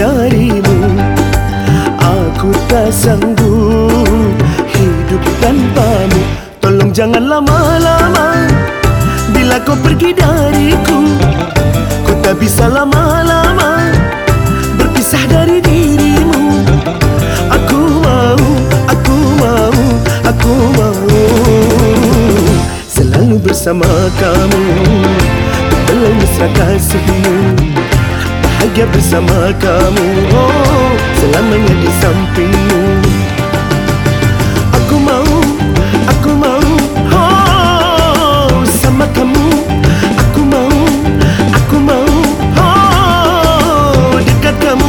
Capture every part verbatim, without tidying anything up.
darimu. Aku tak sanggup hidup tanpamu. Tolong jangan lama-lama bila kau pergi dariku. Ku tak bisa lama-lama berpisah dari dirimu. Aku mau, aku mau, aku mau selalu bersama kamu dalam mesra kasihmu. Bahagia bersama kamu, oh, selamanya di sampingmu. Aku mau, aku mau, oh, sama kamu. Aku mau, aku mau, oh, dekat kamu.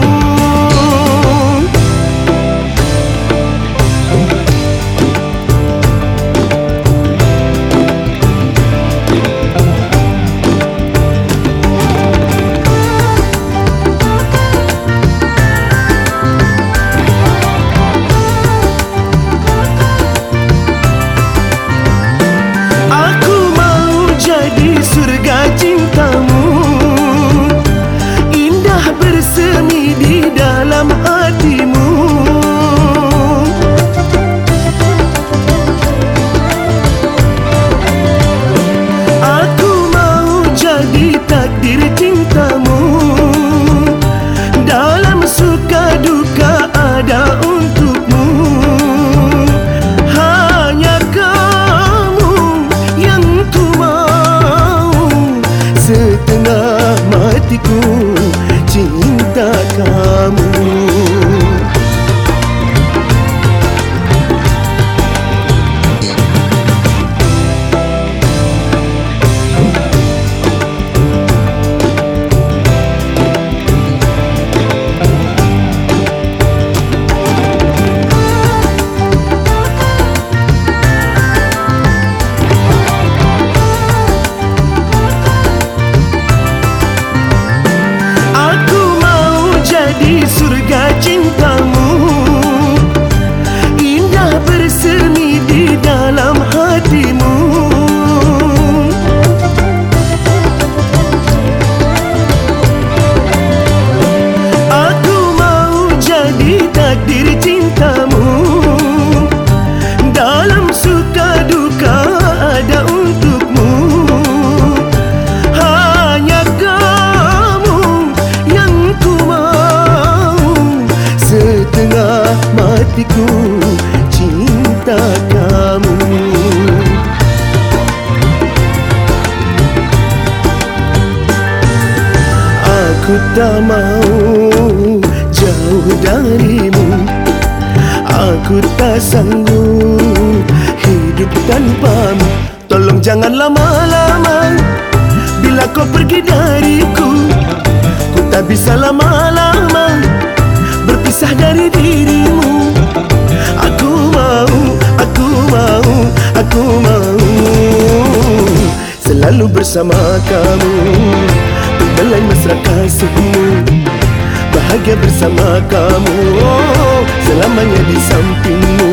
Setengah matiku cinta kamu. Surga cintamu indah bersemi di dalam hatimu. Aku mau jadi takdir cintamu. Dalam suka duka ada untukmu. Hanya kamu yang ku mau. Setengah matiku cinta kamu. Aku tak mau jauh darimu. Aku tak sanggup hidup tanpamu. Tolong jangan lama-lama bila kau pergi dariku. Ku tak bisa lama-lama berpisah dari dirimu. Aku mau, aku mau, aku mau selalu bersama kamu dalam mesra kasihmu. Bahagia bersama kamu, oh, selamanya di sampingmu.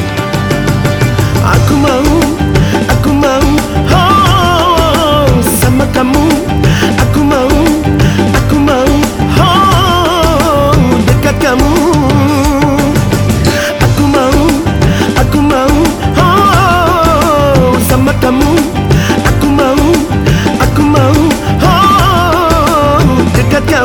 Aku mau, aku mau, oh, sama kamu. Aku mau, aku mau, oh, dekat kamu. Aku mau, aku mau, oh, sama kamu. Aku mau, aku mau, oh, dekat kamu.